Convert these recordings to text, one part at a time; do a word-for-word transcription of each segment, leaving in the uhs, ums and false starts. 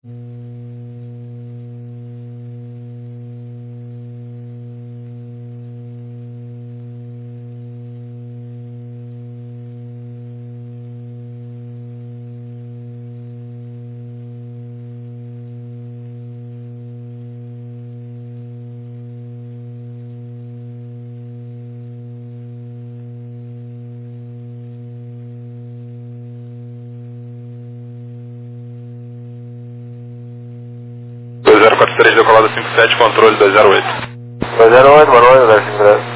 dois zero quatro três, decolada cinco sete, controle dois zero oito. dois zero oito, boa noite, dois cinco três.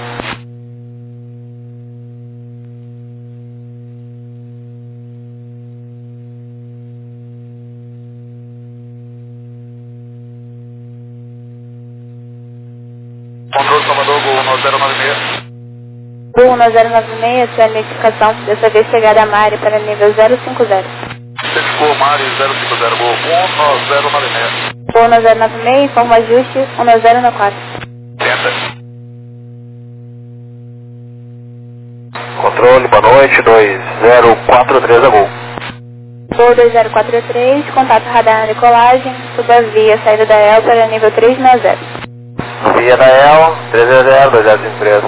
Controle Salvador, Gol um zero nove seis. Gol um zero nove seis, sua identificação, dessa vez chegada a Mari para nível zero cinco zero. Certificou Mari zero cinco zero, Gol um zero nove seis. Gol um zero nove seis, informa ajuste um zero nove quatro. Tenta. Controle, boa noite, dois zero quatro três a Gol. Gol dois zero quatro três, contato radar na decolagem, suba a via, saída da E L para nível três seis zero. Via da E L, três zero zero, dois zero cinco três.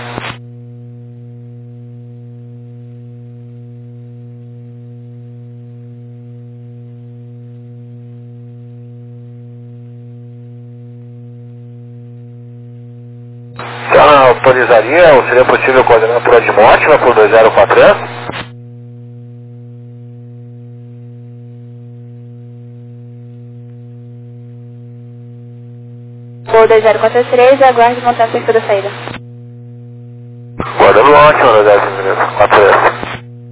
A senhora autorizaria ou seria possível coordenar por Admótima por dois zero quatro três? Gol dois zero quatro três, aguarde montar o perfil da saída. Guardando ótimo, dois zero cinco quatro três.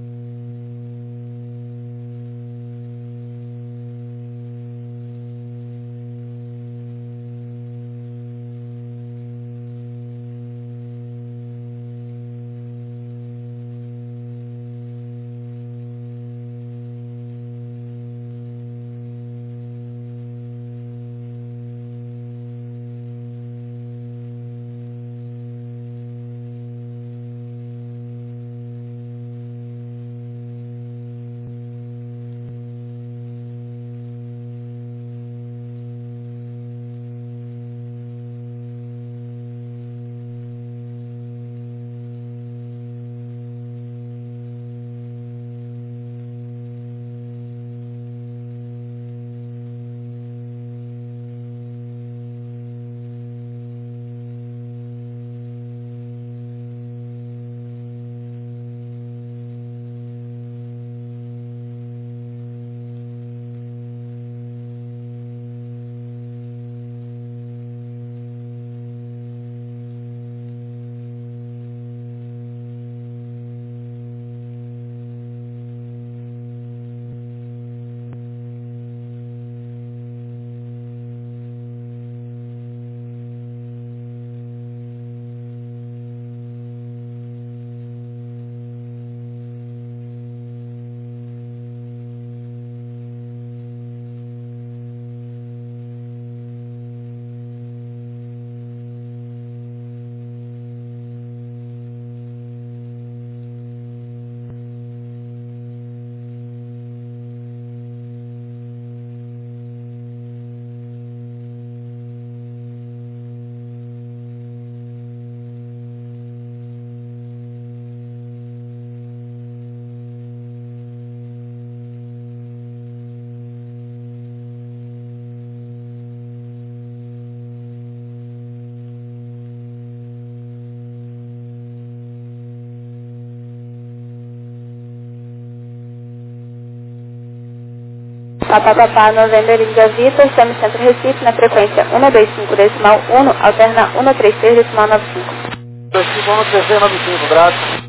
Papapá, November India Vitor, estamos Centro Recife, na frequência um dois cinco decimal um, alterna um três três decimal nove cinco. dois cinco um, três três nove cinco, graças.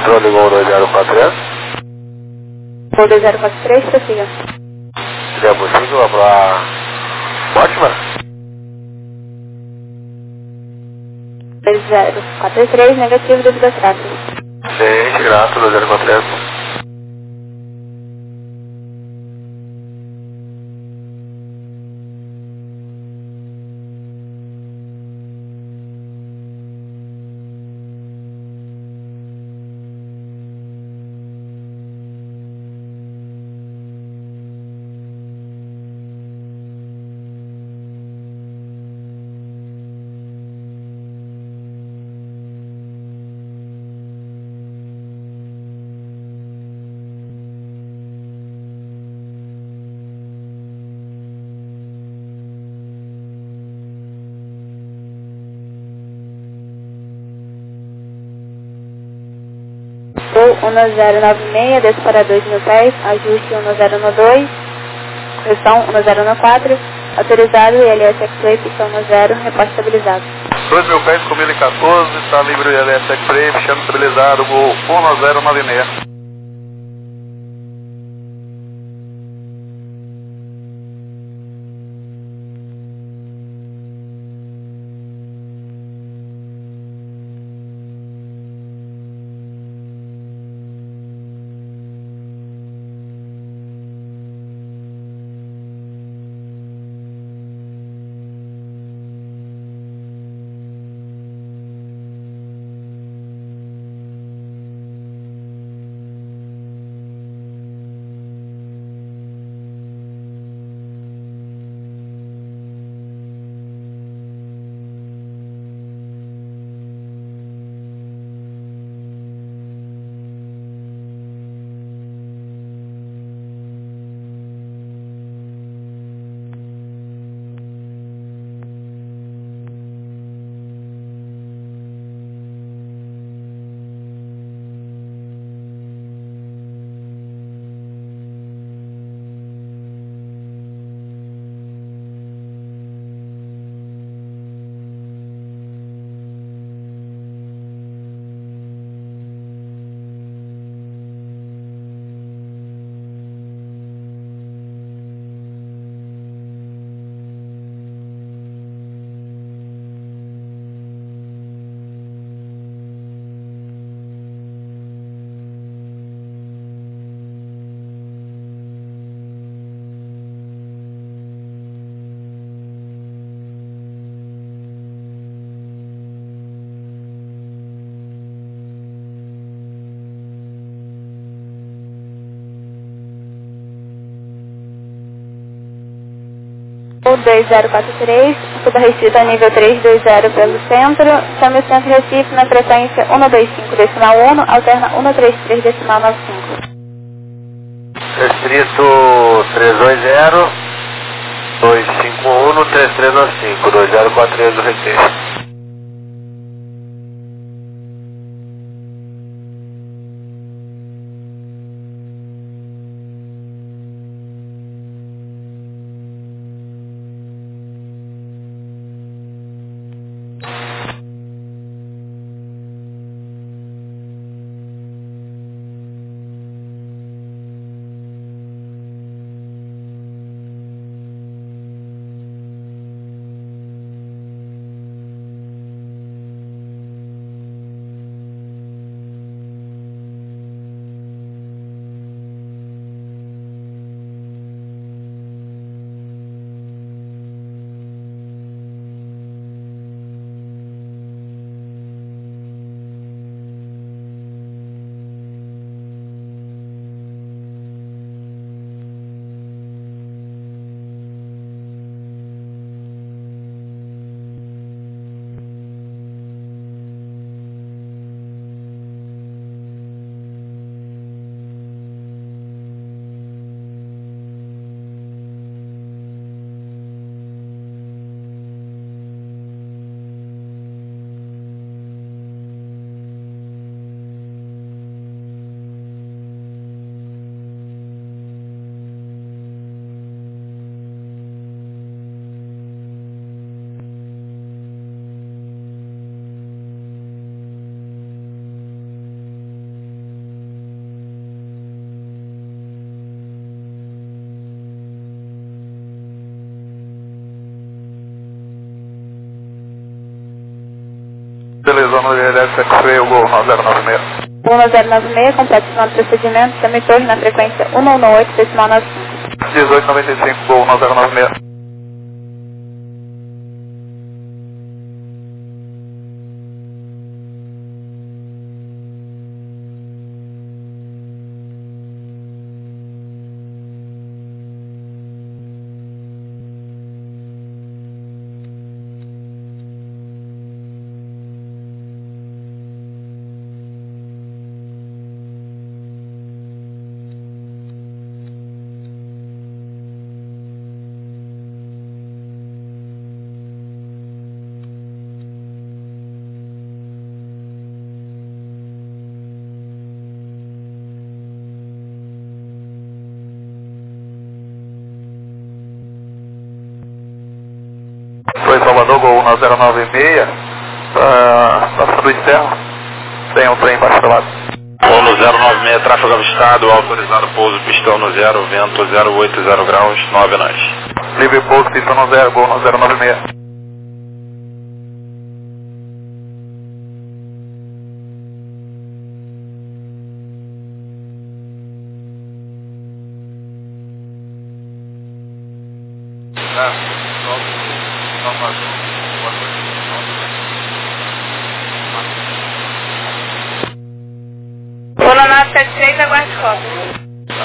Controle Gol dois zero quatro três. Gol dois zero quatro três, prossiga. Seria possível para Mortimer? dois zero quatro três, negativo, devido a tráfego. Sim, grato, dois zero quatro três. Gol um zero nove seis, desce para dois mil pés, ajuste um zero um dois, correção um zero um quatro, autorizado I L S X-Ray, pista um zero, reposto estabilizado. dois mil pés com mil e quatorze, está livre o I L S X-Ray, fechando estabilizado, Gol um zero nove seis. Gol dois zero quatro três, suba restrita nível trezentos e vinte pelo centro, chame o centro Recife na frequência um dois cinco decimal um, alterna um três três decimal nove cinco. Restrito trezentos e vinte, duzentos e cinquenta e um, três três nove cinco, dois zero quatro três do Recife. Beleza, no Juliette X-Ray, o Gol um zero nove seis. um zero nove seis, completo final do procedimento, chame torre na frequência um um oito, decimal nove cinco. dezoito noventa e cinco, Gol um zero nove seis. Foi Salvador, Gol um zero nove seis, uh, passando o externo, tem um trem embaixo do lado. Gol no zero nove seis, tráfego avistado, autorizado pouso, pistão no zero, vento zero oito zero graus, nove nós. Livre pouso, pistão no zero, Gol no zero nove seis. Pula nove sete três, aguarde cópia.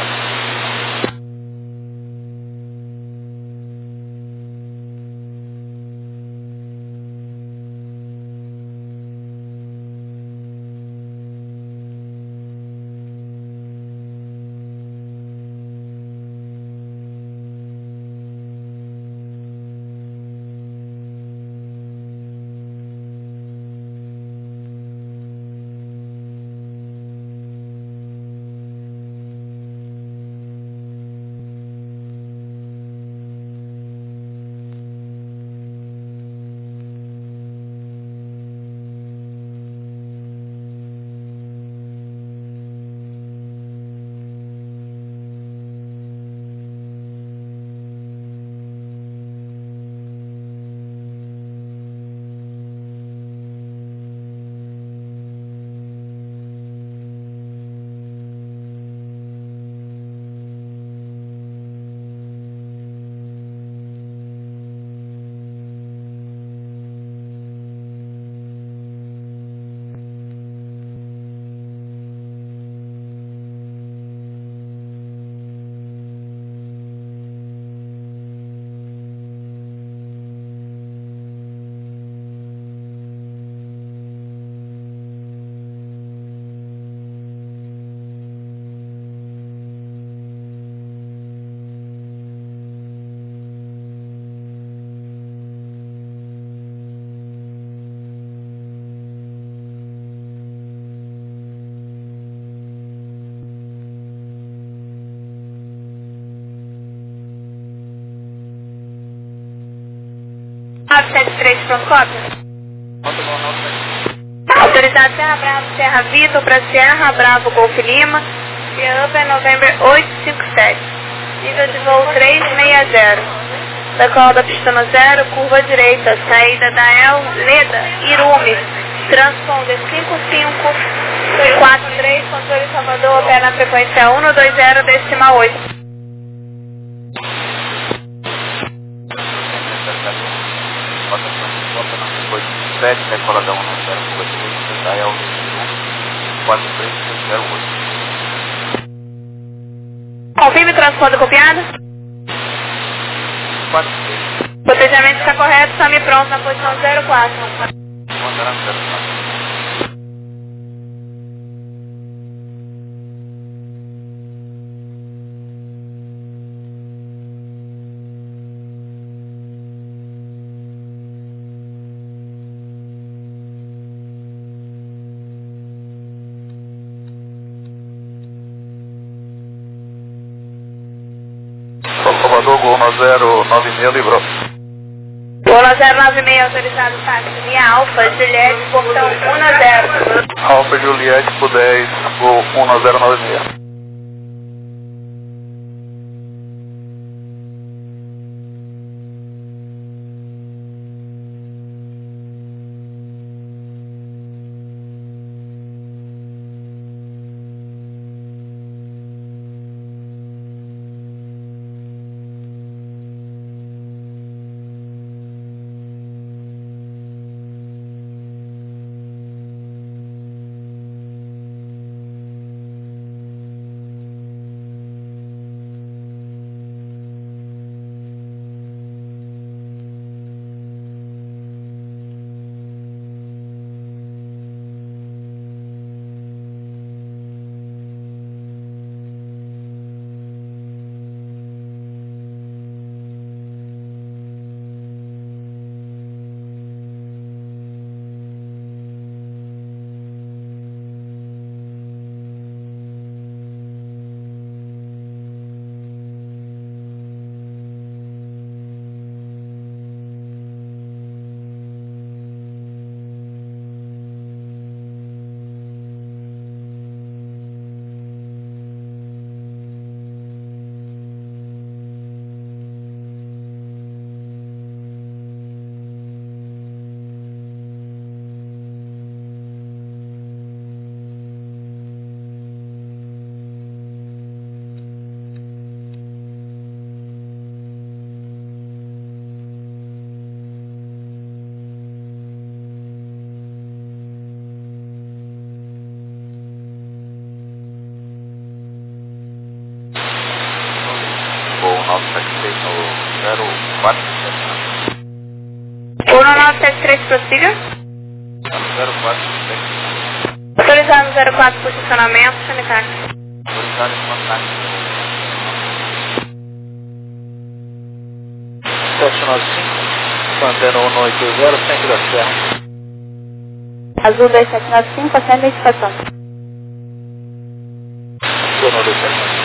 nove sete três, pronto, cópia. Autorizado Serra Bravo, Serra Vitor para Serra Bravo, Golf Lima, Via Upper November oito cinco sete. Nível de voo trezentos e sessenta. Decola da pista no zero, curva direita, saída da El Leda, Irume, transponder cinco cinco quatro três, controle Salvador, opera na frequência um dois zero, decimal oito. sete, decola da um zero oito, da El quatro três zero oito. Confirme o transponder copiado. quatro três. Protejamento está correto, chame pronto na posição zero quatro. Salvador, Gol um zero nove seis, livrou. Gol zero nove seis, autorizado táxi, linha Alfa, Juliette, portão um zero. Alfa Juliette por dez, Gol um zero nove seis. nove sete três no zero quatro sete nove. um nove sete três, prossiga. No zero quatro sete nove. Autorizado no zero quatro, posicionamento, sanitário. Autorizado em contato. sete nove cinco, antena um oito zero, centro da Serra. Azul dois sete nove cinco, acende a identificação. Sono dois sete nove cinco.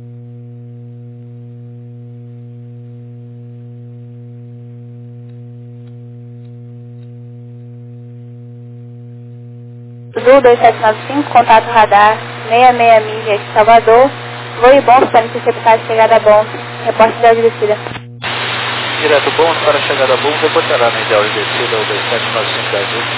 Azul dois sete nove cinco, contato radar seis seis milhas, Salvador. Voo bom para interceptar a chegada a bom. Reporte de áudio descida. Direto bom para a chegada bom, reportará na ideal de descida o dois sete nove cinco da Azul.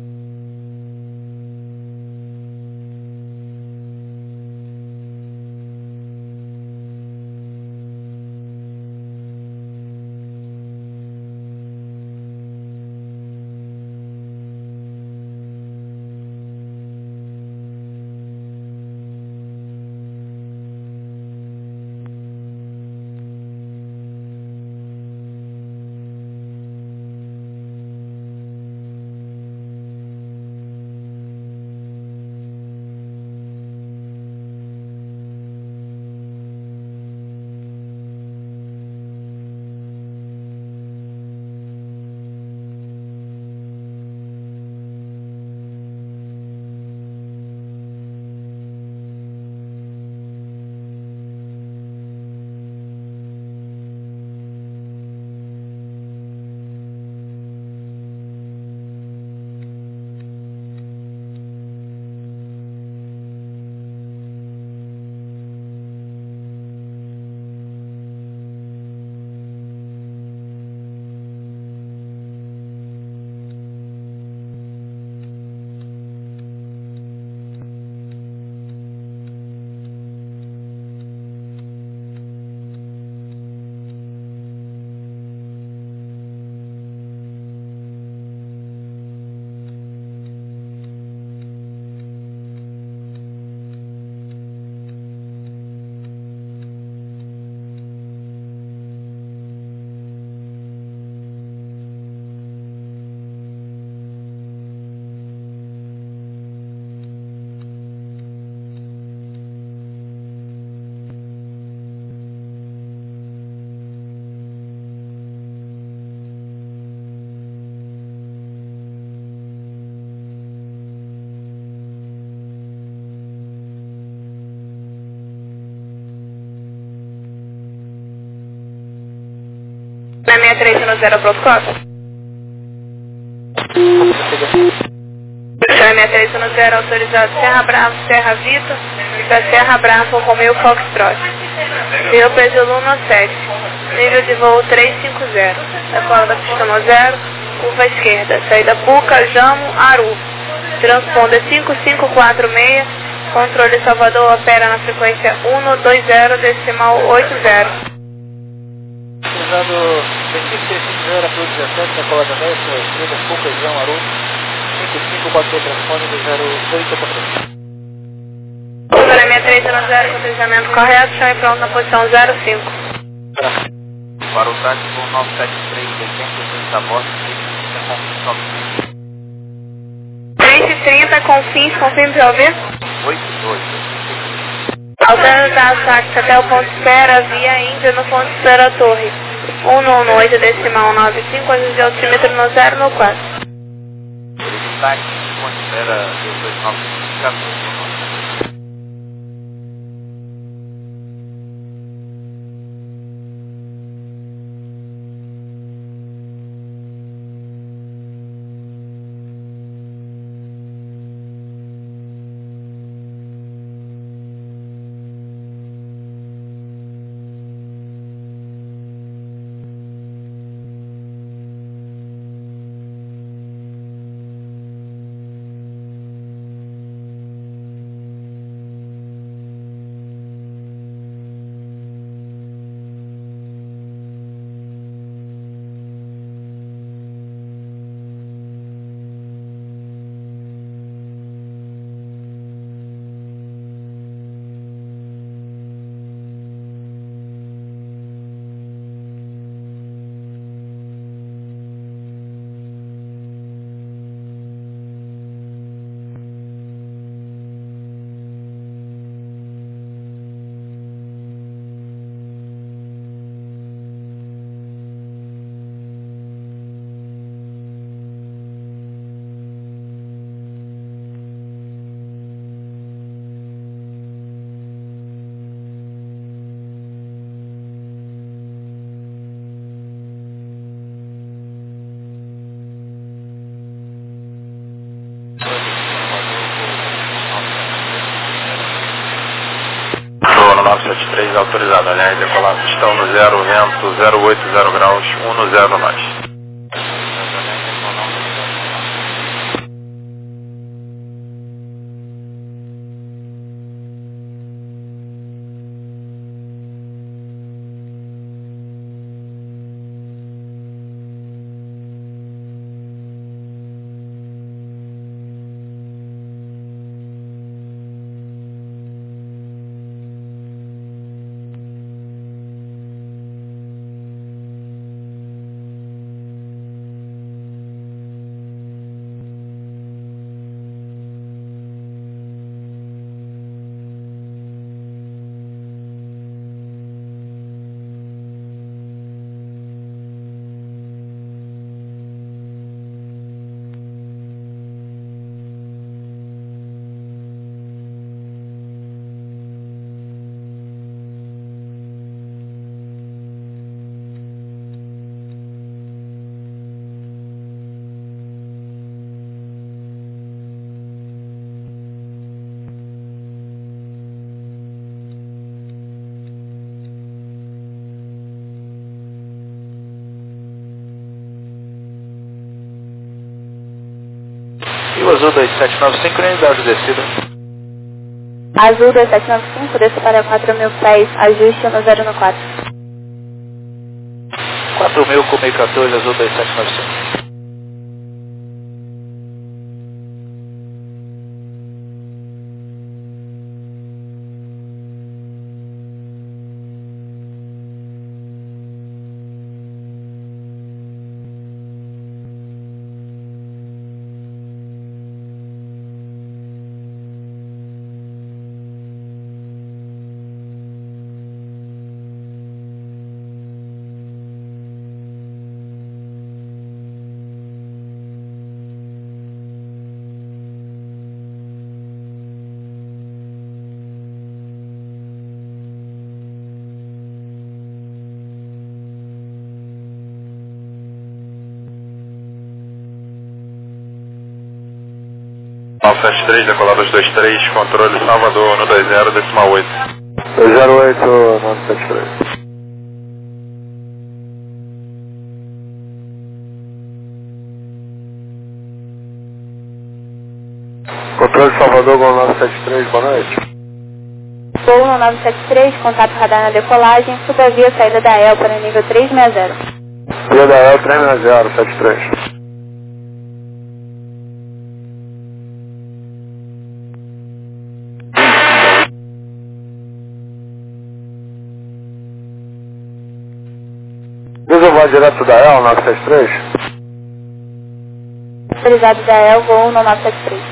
Na seis três um zero, protocolo. seis três um zero, autorizado Serra Bravo, Serra Vitor, da Serra Bravo, Romeu Foxtrot. Rio Pesoluno sete, nível de voo trezentos e cinquenta. Decola da pista no zero, curva esquerda, saída Puca, Jamo, Aru. Transponder cinco cinco quatro seis, controle Salvador opera na frequência um dois zero decimal oito zero. Autorizado Recife trezentos e cinquenta, Cruz dezessete, decola da Mestre, esquerda, Puca, Jamo, Aru. cinco cinco quatro transpone do zero oito quatro. Pousar seis três um zero, com deslizamento correto, chão e pronto na posição zero cinco. Para o tático nove sete três, oitenta e dois da voz, três e trinta, com fins, confirme para ouvir. oito dois. Alternando da tática até o ponto de espera, via Índia no ponto de espera torre. um no oito decimal nove cinco, ônibus de altímetro no zero no quatro. Tático, ponto de espera dois nove cinco. nove sete três autorizado, aliás, decolar pistão no zero, vento zero oito zero graus, um no zero nós. E o azul dois sete nove cinco, unidade de descida. Azul dois sete nove cinco, desça para quatro mil pés, ajuste no zero no quatro. quatro mil com mil e quatorze, azul dois sete nove cinco. nove sete três, decolar dois dois três, controle Salvador no dois zero, decimal oito. dois zero oito, nove sete três. Controle Salvador, Gol nove sete três, boa noite. Gol no nove sete três, contato radar na decolagem, suba a via saída da E L para nível três seis zero. Via da E L três seis zero, sete três. Vai direto da E L nove sete três? Autorizado da E L, voo no nove sete três.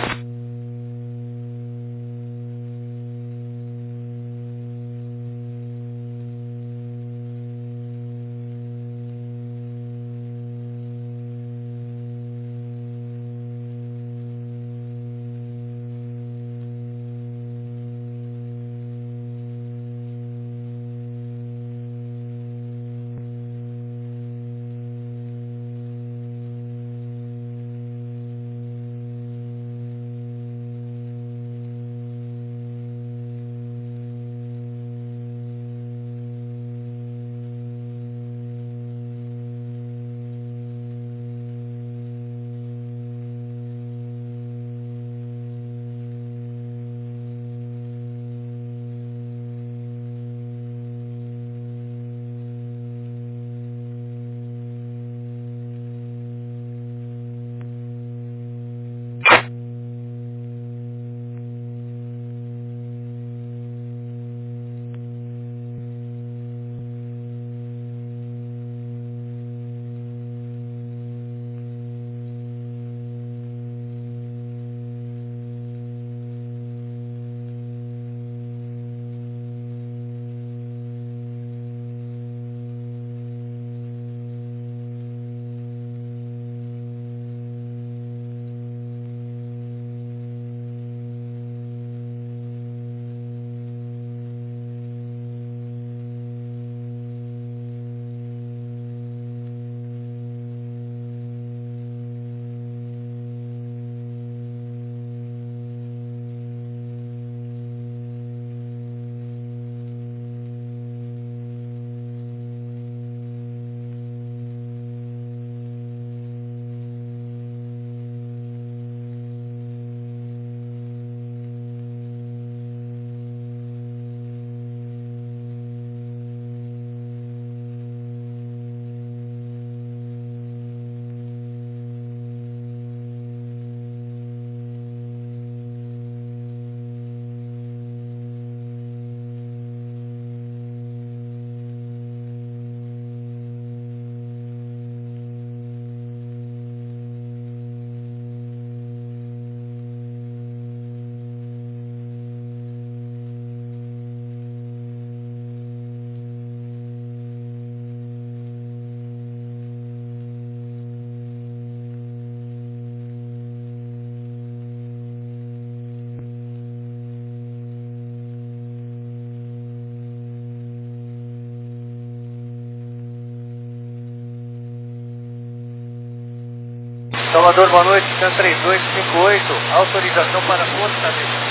Salvador, boa noite, Scan três dois cinco oito, autorização para fortalecimento.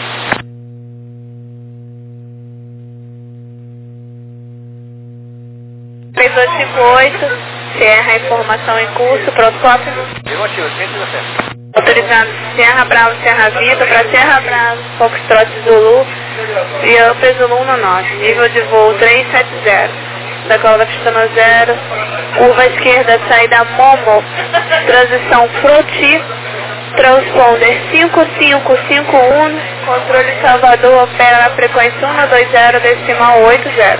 três dois cinco oito, Sierra, informação em curso, pronto, cópia. Negativo, cento e dezessete. Autorizado Sierra Bravo, Sierra Vitor, para Sierra Bravo, Foxtrot Zulu, e Upper Zulu nove, nível de voo trezentos e setenta, decola da pista no zero, curva esquerda, saída Momo, transição Froti, transponder cinco cinco cinco um, controle Salvador, opera na frequência um dois zero, decimal oito zero.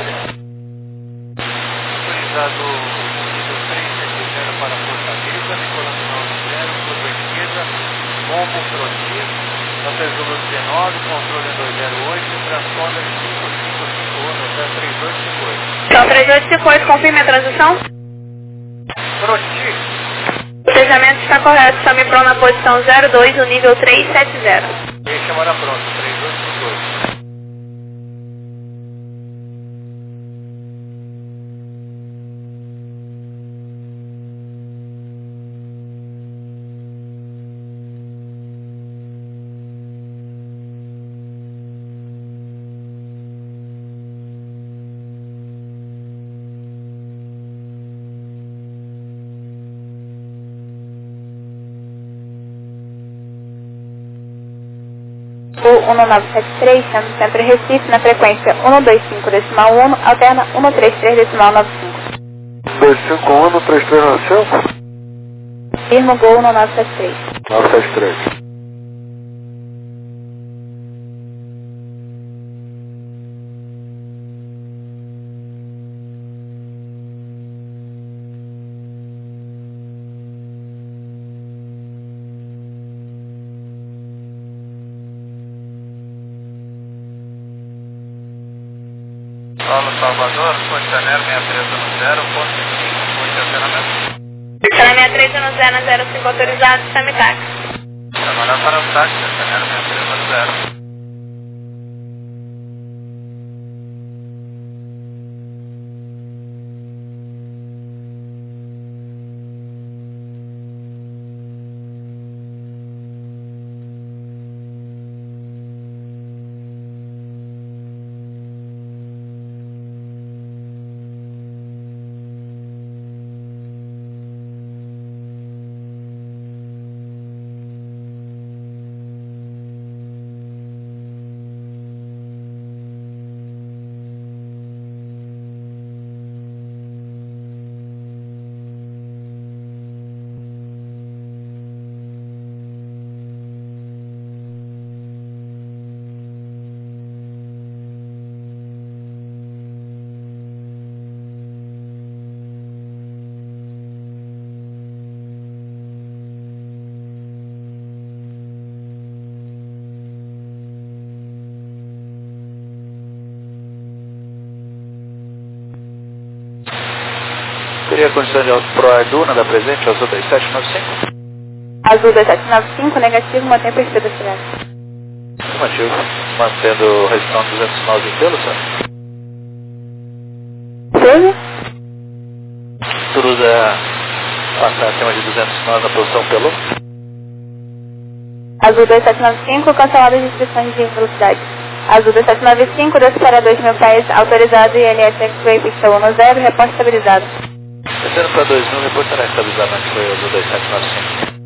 Autorizado nível trezentos e setenta para Fortaleza, decolando nove zero, curva esquerda, Momo Froti, Upper Zulu dezenove, controle dois zero oito, transponder cinco cinco cinco um, até três dois cinco oito. Então, três dois cinco oito, confirme a transição? Froti. O fechamento está correto, chame pronto na posição zero dois, o nível trezentos e setenta. E chamada pronto, três dois cinco oito. O um nove sete três, sendo centro Recife, na frequência um dois cinco decimal um, alterna um três três decimal nove cinco. dois cinco um, três três nove cinco? Firmo Gol um nove sete três. nove sete três. Paulo Salvador, Costaneiro seis três zero, ponto cinco, posicionamento. Costaneiro seis três zero, zero cinco autorizado, chame táxi. Chamada para o táxi, Costaneiro seis três zero. Teria condição de Pro Arduna da presente, Azul dois sete nove cinco? Azul dois sete nove cinco, negativo, mantém o perfil da cidade. Afirmativo. Mantendo registrando duzentos nós em pelo, senhor? Seja? Cruza passar acima de duzentos nós na posição pelo? Azul dois sete nove cinco, cancelado as restrições de velocidade. Azul dois sete nove cinco, desce para dois mil pés, autorizado I L S X-Ray, pista um zero, reporte estabilizado. Descendo para dois mil, reportará estabilizamento, foi o Azul dois sete nove cinco.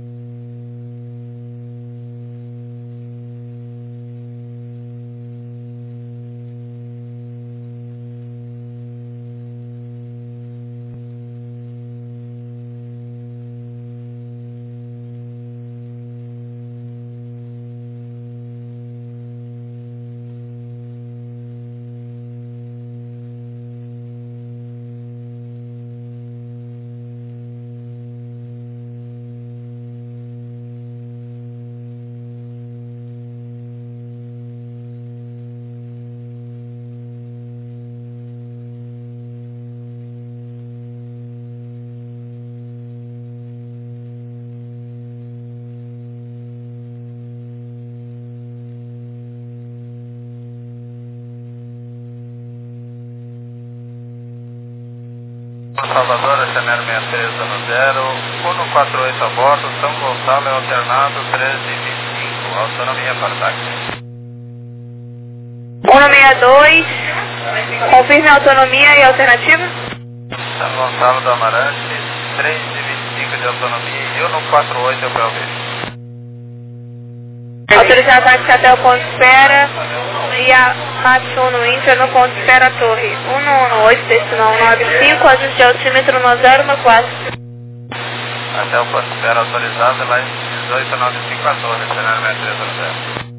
Salvador, S N L seis três zero zero, um quatro oito a bordo, São Gonçalo é alternado treze e vinte e cinco, autonomia para táxi. um seis dois, confirme a autonomia e alternativa. São Gonçalo do Amarante, três e vinte e cinco de autonomia e um quatro oito é o Belvista. Autorizar a táxi até o ponto de espera e a Matsu no Inter no ponto de espera Torre um um oito, decimal nove cinco, ajuste de altímetro no zero um quatro. Até o ponto de espera autorizado lá em dezoito nove cinco a Torre, S N L seis três zero zero.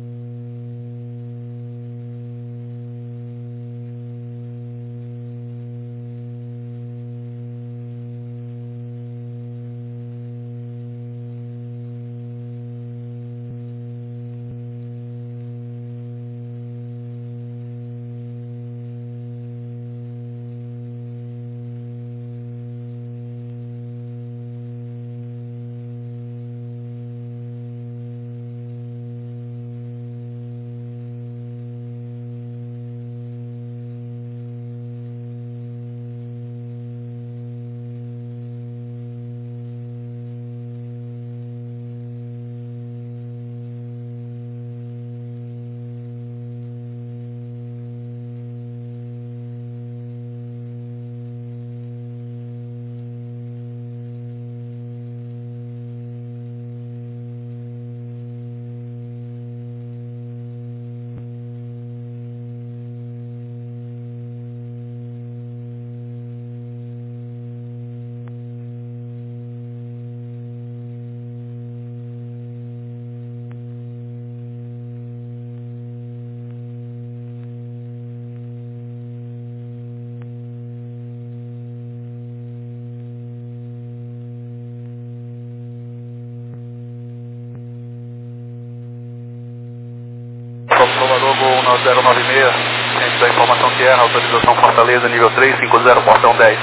Salvador, Gol um zero nove seis, ciente da informação que erra, autorização Fortaleza, nível três cinco zero, portão dez.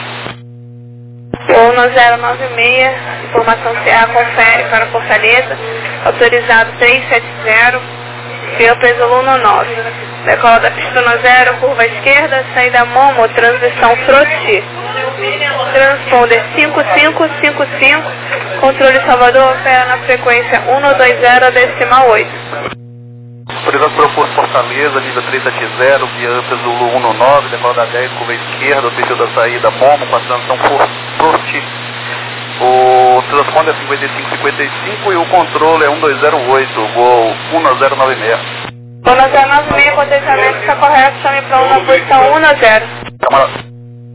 um zero nove seis, informação C A, confere para Fortaleza, autorizado trezentos e setenta, fio peso um nove. Decola da pista no zero, curva esquerda, saída Momo, transição Froti. Transponder cinco cinco cinco cinco, controle Salvador, opera na frequência um dois zero, decimal oito. Autorizado para o Porto Fortaleza, nível trezentos e setenta, via Ampla Zulu um nove, decola da dez, curva esquerda, o perfil da saída Momo, com a transição Froti. O transponder é cinquenta e cinco cinquenta e cinco e o controle é um dois zero oito, Gol um zero nove seis. um zero nove seis, potenciamento está correto, chame para uma posição um zero. Camarada.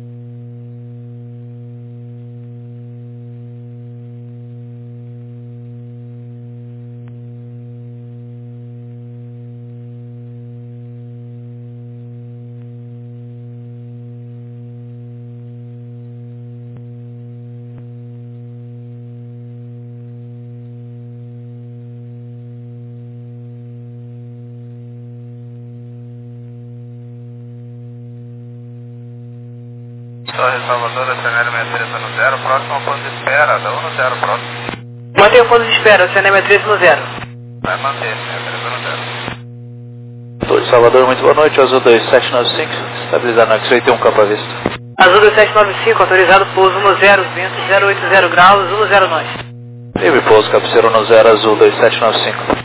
Torre Salvador, S N L seis três zero zero, próximo ao ponto de espera, da um zero próximo. Mantém o ponto de espera, S N M três zero zero. Vai manter, S N M três zero zero. Torre Salvador, muito boa noite, Azul dois sete nove cinco, estabilizado no X-Ray, tem um campo à vista. Azul dois sete nove cinco, autorizado pouso um zero, vento zero oito zero graus, um zero nove. Livre pouso, cabeceira um zero, Azul dois sete nove cinco.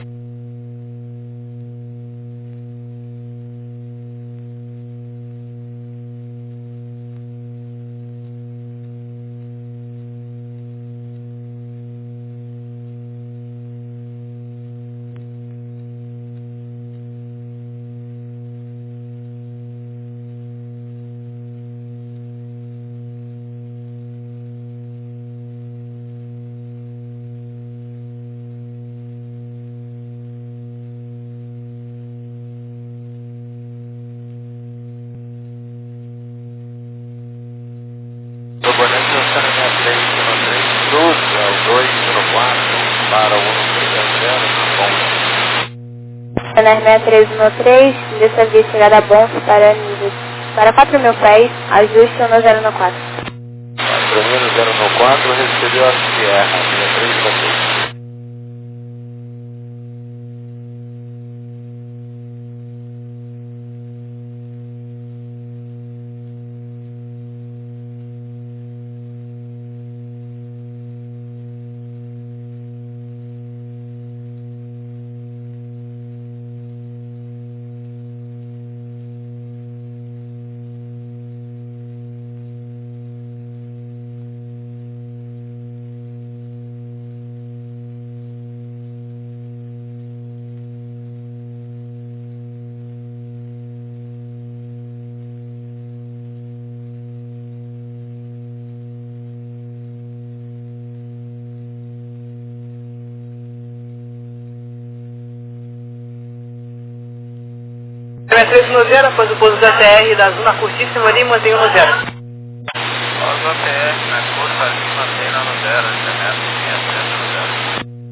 Proponente do S N M três zero três, Cruz, é o dois zero quatro, para o um três zero, bom. S N R seis três um três, dessa via chegada a bom para nível para quatro mil pés, ajuste um zero quatro. quatro mil zero quatro, recebeu a Sierra, três para três. três um zero, após o pouso da T R da zona curtíssima ali, mantém um zero. Após a T R, na curta ali, mantém no zero, Janela quinhentos no zero.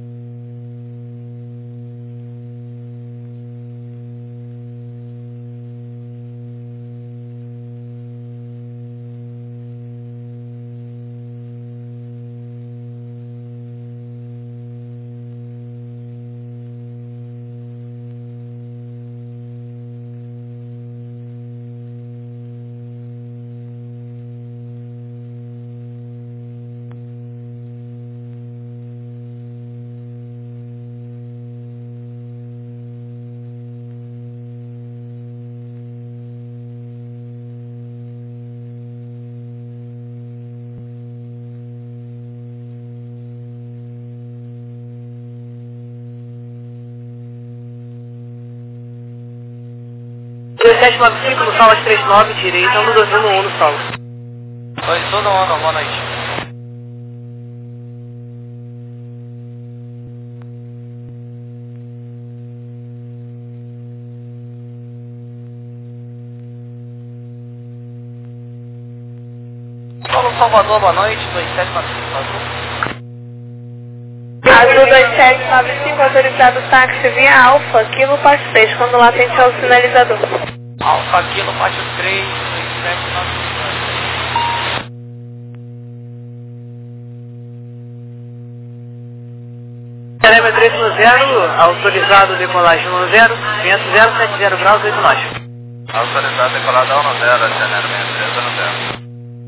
dezessete nove cinco no sala três nove, direita, um dois um um no sala. Oi, tudo bom, boa noite. Solo Salvador, boa noite, dois sete nove cinco Azul. Azul dois sete nove cinco, autorizado táxi via Alfa, Kilo Passo três, quando lá atende ao sinalizador. Alfa Kilo Passo três, dois sete nove cinco. Cerema três um zero, autorizado decolagem um zero, vento zero sete zero graus, oito nós. Autorizado decolada um zero, Janela seis três um zero.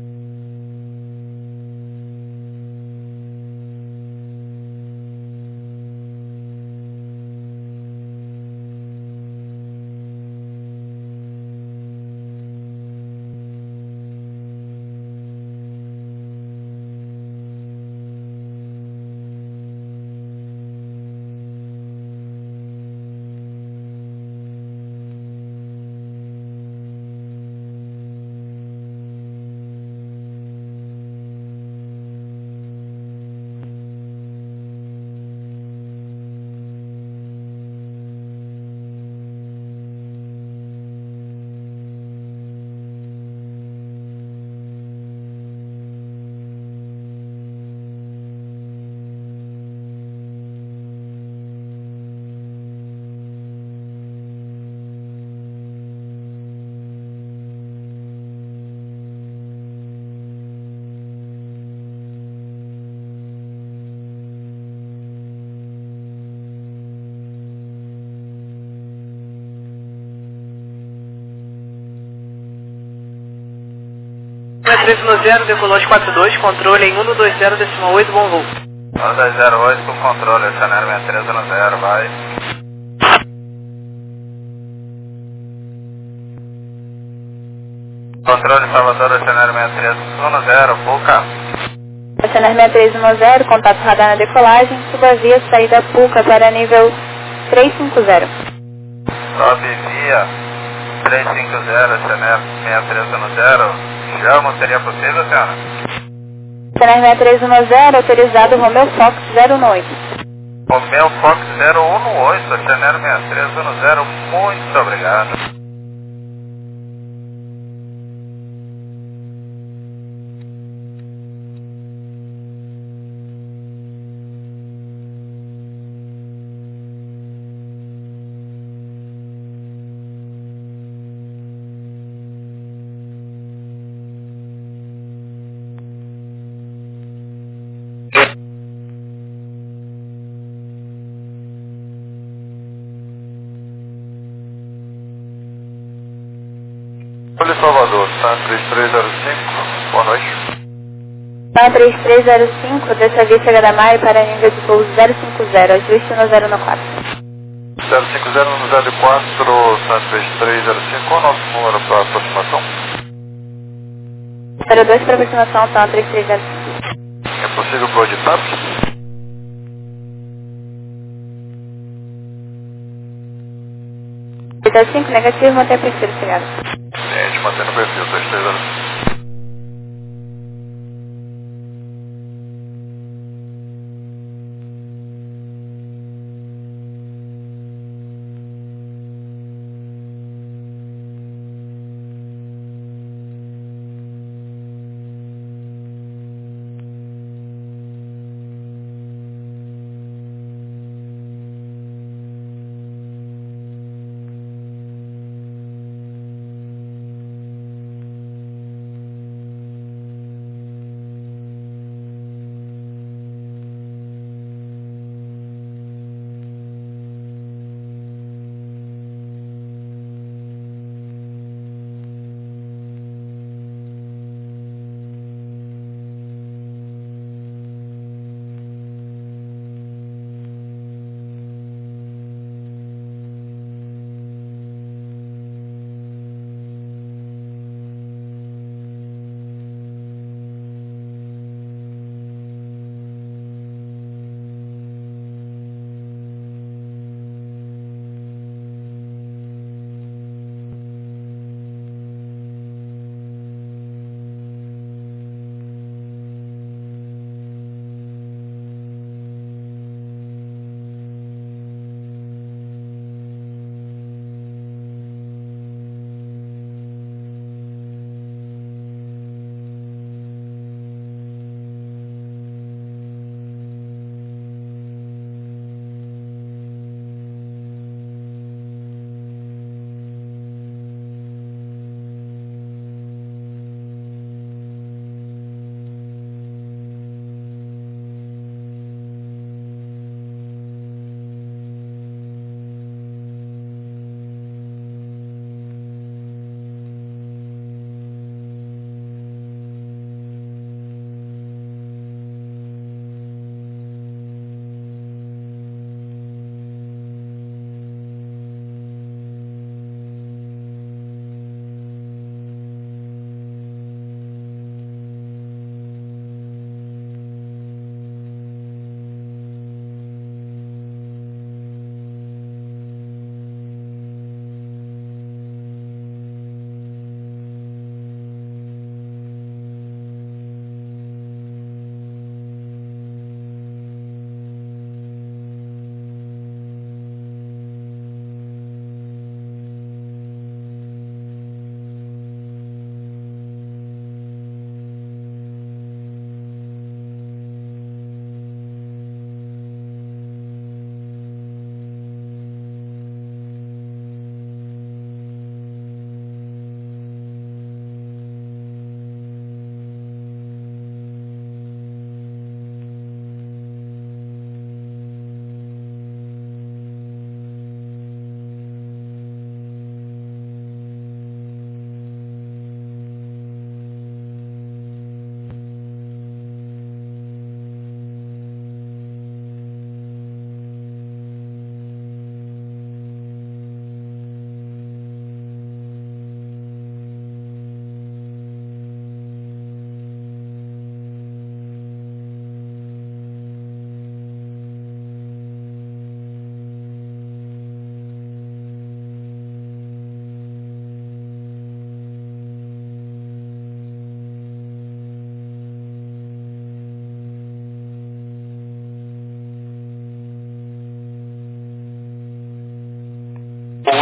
três um zero, decolagem quatro dois, controle em um dois zero, decimal oito, bom voo. um dois zero oito com controle, Janela seis três um zero, vai. Controle Salvador, Janela seis três um zero, Puca. Janela seis três um zero, contato radar na decolagem, suba via saída Puca para nível trezentos e cinquenta. Sobe via trezentos e cinquenta, Janela seis três um zero. Chama, seria possível, senhora? Janela seis três um zero, autorizado Romeo Fox zero um oito. Romeo Fox zero um oito, Janela seis três um zero, muito obrigado. Olha Salvador, tá três três zero cinco, boa noite. Tá três três zero cinco, dessa via chega da Maio para nível de pouso zero cinco zero, ajuste no zero um quatro. zero cinco zero no zero quatro, tá três três zero cinco, qual é o nosso número para aproximação? zero dois para aproximação, tá três três zero cinco. É possível por de TAP? oito cinco, negativo, mantém perfil, chegado. A gente mantém no perfil, três três zero cinco.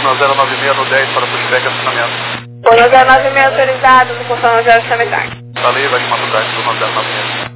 no zero nove seis no dez para pushback e acionamento. Uno zero nove seis autorizado, no curso zero Semitar. Falei, vai de maturidade do no zero nove seis.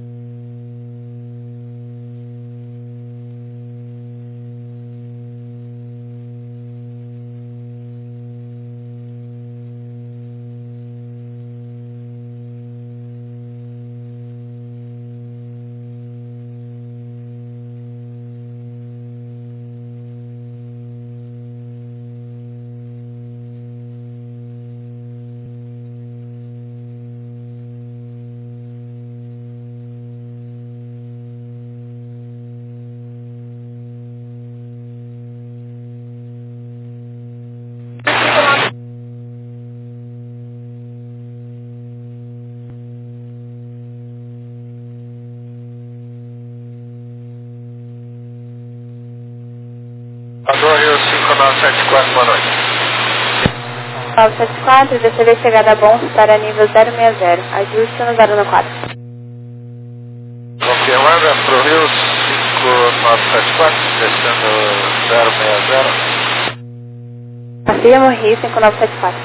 Padrão Rio cinco nove sete quatro, boa noite. nove sete quatro, D C V chegada bom para nível zero seis zero. Ajuste no zero nove quatro. Confirmada para o Rio cinco nove sete quatro, descendo zero seis zero. Afirmo Rio cinco nove sete quatro.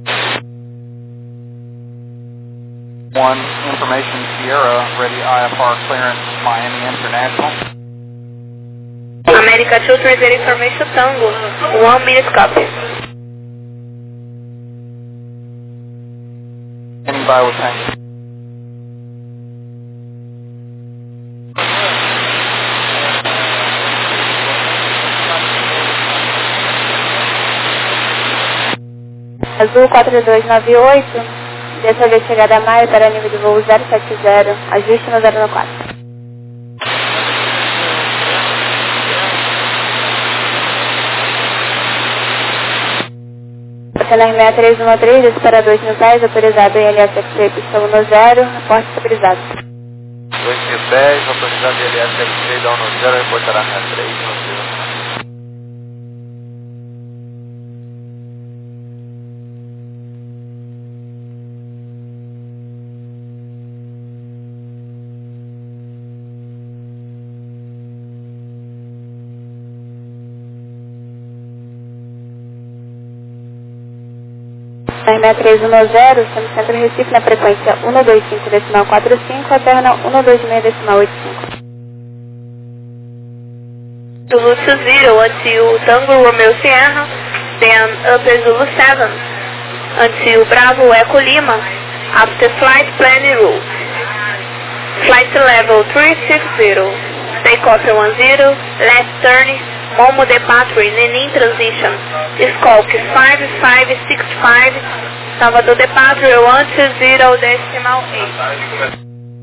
One Information Sierra, ready I F R clearance, Miami International. America two three zero Information Tango, one minute copy. Standing by with tank. Azul quatro dois nove oito, dessa vez chegada a maio para nível de voo zero sete zero, ajuste no zero nove quatro. C N R seis três um três, espera dois mil pés, autorizado I L S X-Ray pistão no zero, reporte estabilizado. dois mil pés, autorizado I L S X-Ray down no zero, reportará seis três um zero. C N R seis três um zero, estamos centro Recife na frequência um dois cinco decimal quatro cinco, alterna um dois seis decimal oito cinco. Zulu two zero until Tango Romeo Sierra, then Upper Zulu seven until Bravo Echo Lima, after flight planning route. Flight level three six zero, takeoff one zero, left turn, Momo departure, Nenin transition, Skulk five five six five, Salvador departure one two zero decimal eight.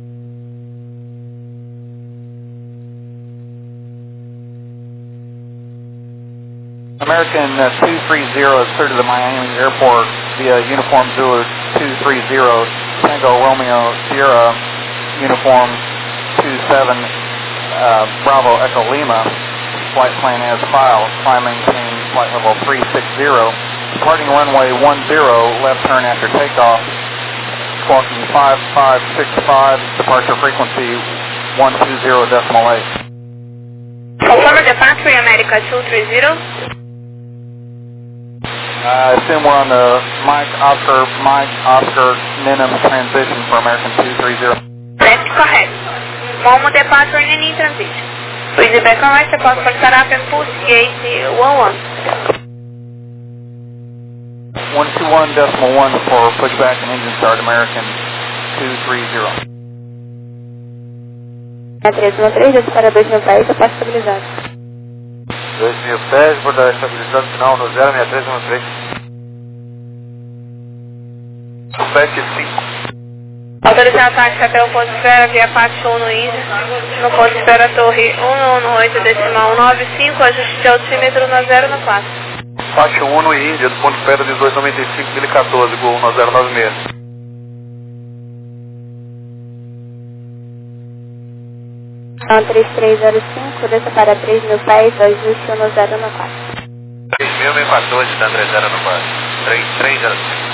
American uh, two three zero is cleared to the Miami airport via Uniform Zulu two three zero, Tango Romeo Sierra, Uniform two seven, uh, Bravo Echo Lima, flight plan as filed, climb maintain flight level three six zero, departing runway one zero, left turn after takeoff, squawking five five six five, departure frequency one two zero decimal eight. Confirm departure America two three zero. I assume we're on the Mike Oscar, Mike Oscar Ninum transition for American two three zero. That's correct. Momo departure Nenin transition. Please back on right, support for startup and push gate one one. one two one decimal one for pushback and engine start American two three zero. três um três, espera dois mil pés, reporte estabilizado. dois mil pés, borda estabilizado final no zero seis três um três. sete cinco. Autorizar a tática até o ponto de espera via parte um no Índia. No ponto de espera torre um um oito decimal nove cinco, ajuste de altímetro no zero no quatro. Faixa um no Índia, do ponto de espera dezoito noventa e cinco mil e quatorze, gol no zero nove seis. Então três três zero cinco, desça para três mil pés, ajuste no zero no quatro. três mil e quatorze, está três zero no quatro. três três zero cinco.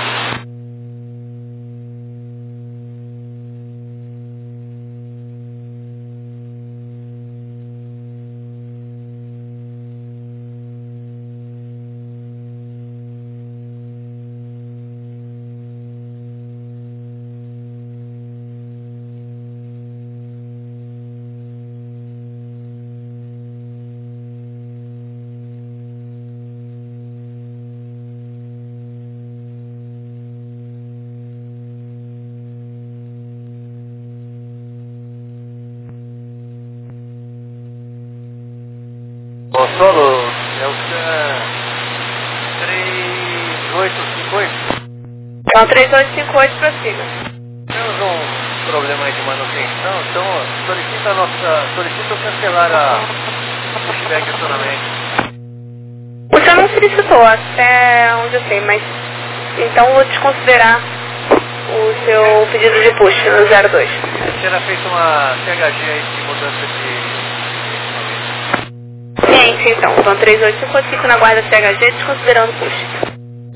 solo? É o três oito cinco oito? Então, três oito cinco oito, prossiga. Temos um problema aí de manutenção, então solicita, a nossa, solicita cancelar a pushback acionamento. O senhor não solicitou, até onde eu sei, mas então vou desconsiderar o seu pedido de push no zero dois. Será feita uma C H G aí de mudança de... Ciente, então. Então, três oito cinco oito, fico na guarda C H G, desconsiderando o push.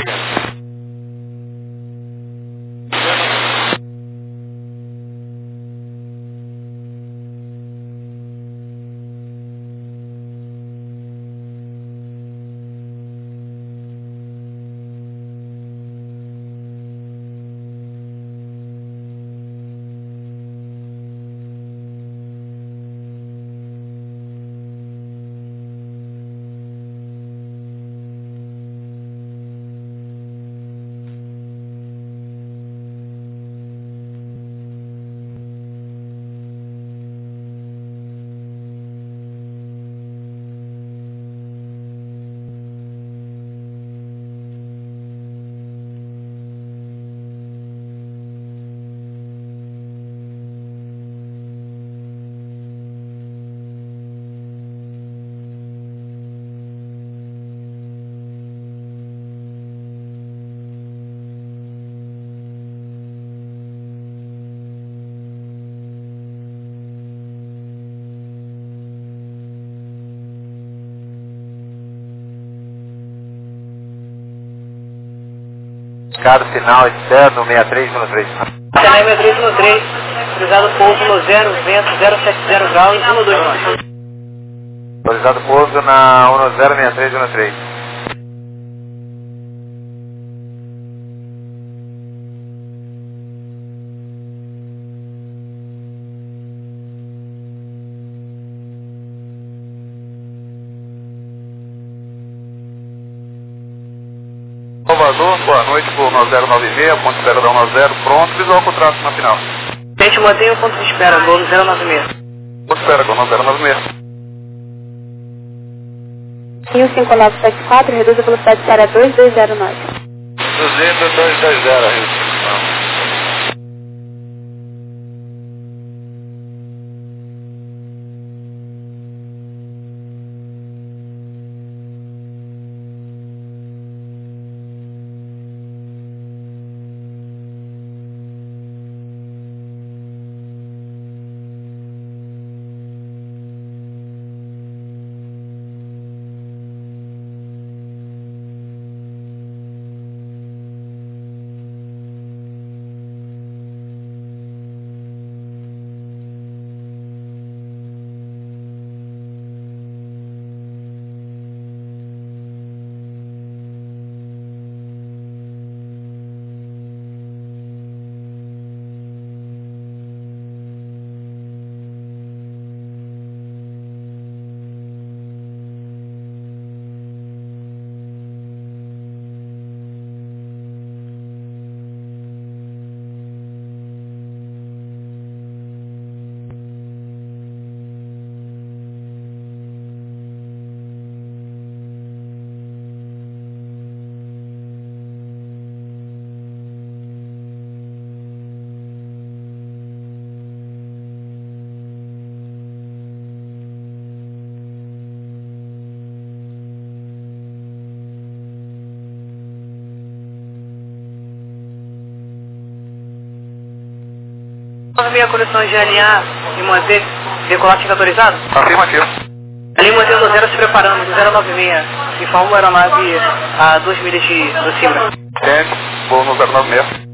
Escada final externo seis três um três. Canal seis três um três, autorizado pouso no zero, vento zero sete zero graus, um dois nove. Autorizado pouso na um zero seis três um três. Salvador, boa noite, por um zero nove seis, ponto de espera da um zero, pronto, visual contrato na final. Gente, mantenha o ponto de espera, gol zero nove seis. Ponto de espera, gol zero nove seis. Rio cinco nove sete quatro, reduz a velocidade para dois dois zero nove. duzentos, dois dois zero, Rio. A minha condição de alinhar e manter decolar fica autorizado? Afirmativo. Ali mantendo o zero se preparando, do zero nove seis, informa a aeronave a duas milhas de, do Cibra. Gente, vou no zero nove seis.